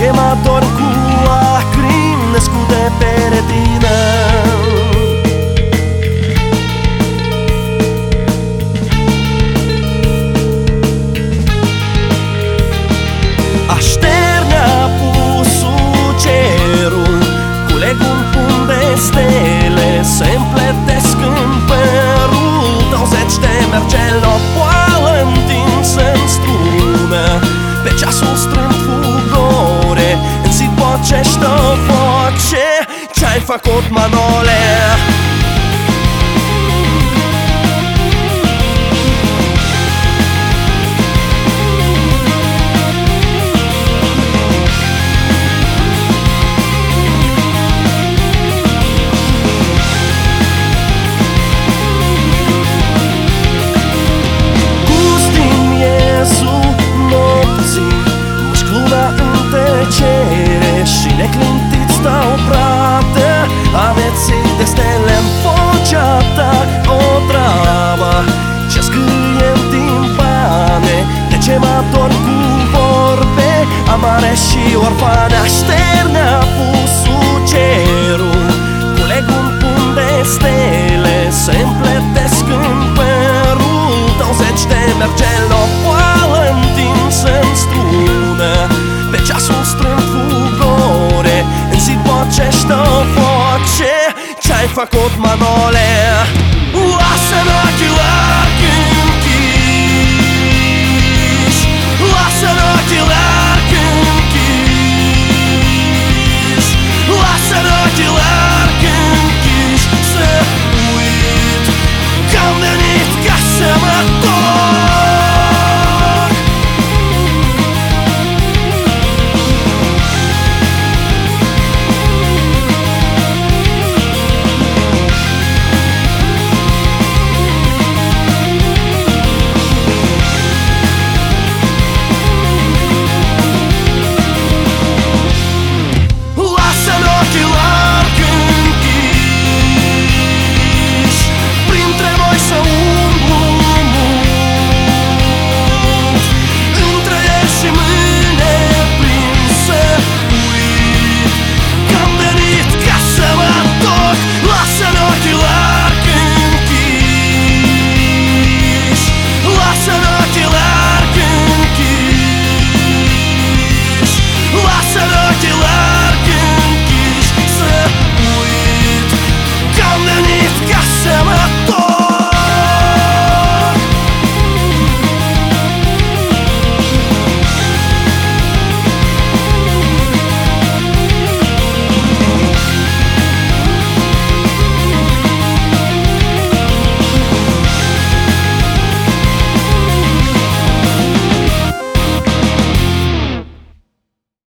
ce mă dor cu lacrimi născute pe retină. Așterne apusul cerul, culeg un pun de stele, se împletesc în părul tău zeci de mergeli, o poală întinsă-n strună, pe ceasul strâmb fugore, în zid pocește o voce. Ce-ai făcut, Manole? Și neclintit stau prate, amețit de stele-n vocea ta, o travă ce scrie-n timpane, de ce mă dor cu vorbe amare și orfane. Așterne apusul cerul, culeg un pun de stele, se împletesc în părul tău zeci de mergeli, o poală întinsă-n strună, pe ceasul strâmb fugore, în zid pocește o voce. Ce-ai făcut, Manole?